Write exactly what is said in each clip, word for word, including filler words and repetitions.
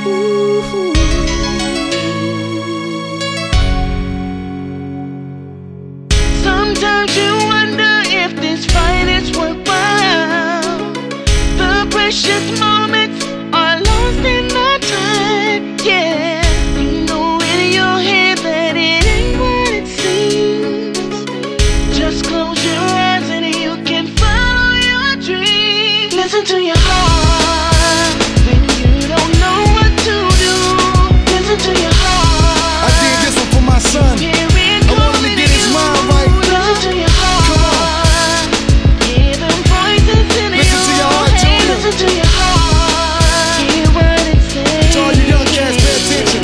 Sometimes you wonder if this fight is worthwhile. The precious moments are lost in the time. Yeah, you know in your head that it ain't what it seems. Just close your eyes and you can follow your dreams. Listen to your heart when you don't know what to do. Listen to your heart. I did this one for my son. I want him to get his mind right. Listen to your heart. Hear them voices in your head. Listen to your heart. Hear what it says. To all you young cats, pay attention.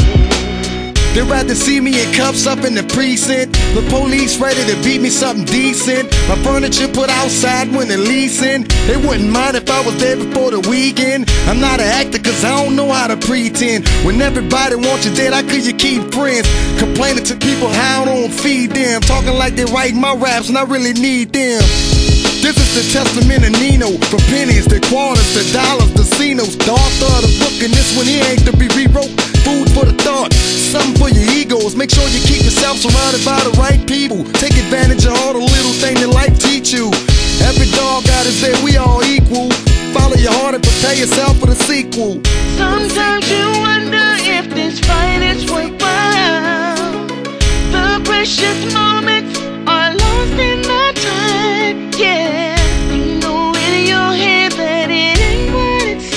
They'd rather see me in cuffs up in the precinct. The police ready to beat me something decent. My furniture put outside when they're leasing. They wouldn't mind if I was there before the weekend. I'm not an actor cause I don't know how to pretend. When everybody wants you dead, how could you keep friends? Complaining to people how I don't feed them. Talking like they write my raps and I really need them. This is the testament of Nino. From pennies to quarters to dollars to Cinos. The author of the book and this one here ain't to be rewrote. Food for the thought, something for your egos. Make sure you keep yourself surrounded by the right people. Take advantage of all the little things that life teach you. Every dog got his day, we all equal. Follow your heart and prepare yourself for the sequel. Sometimes you wonder if this fight is worthwhile. The precious moments are lost in the time. Yeah, you know in your head that it ain't what it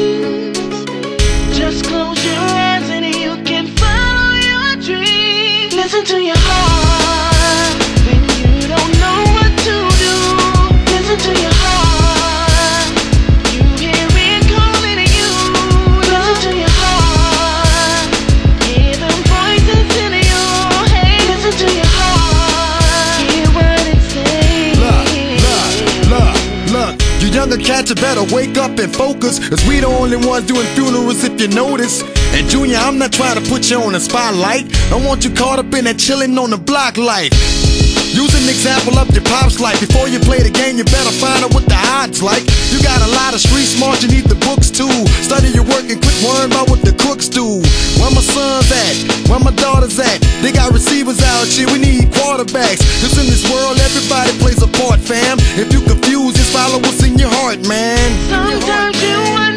seems. Just close your eyes and you can follow your dreams. Listen to your heart when you don't know what to do. Listen to your heart. You hear it calling to you. Listen to your heart. Hear them voices in your head. Listen to your heart. Hear what it says. Look, look, look, look. You younger cats, you better wake up and focus. Cause we the only ones doing funerals if you notice. And Junior, I'm not trying to put you on the spotlight. I want you caught up in that chillin' on the block life. Use an example of your pop's life. Before you play the game, you better find out what the odds like. You got a lot of street smart, you need the books too. Study your work and quit worrying about what the crooks do. Where my sons at? Where my daughters at? They got receivers out here, we need quarterbacks. Cause in this world, everybody plays a part, fam. If you confused, just follow what's in your heart, man. Sometimes you wonder